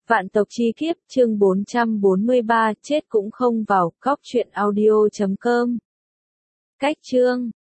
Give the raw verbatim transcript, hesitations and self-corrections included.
Vạn tộc chi kiếp, chương bốn trăm bốn mươi ba, chết cũng không vào, góc truyện audio chấm com. Cách chương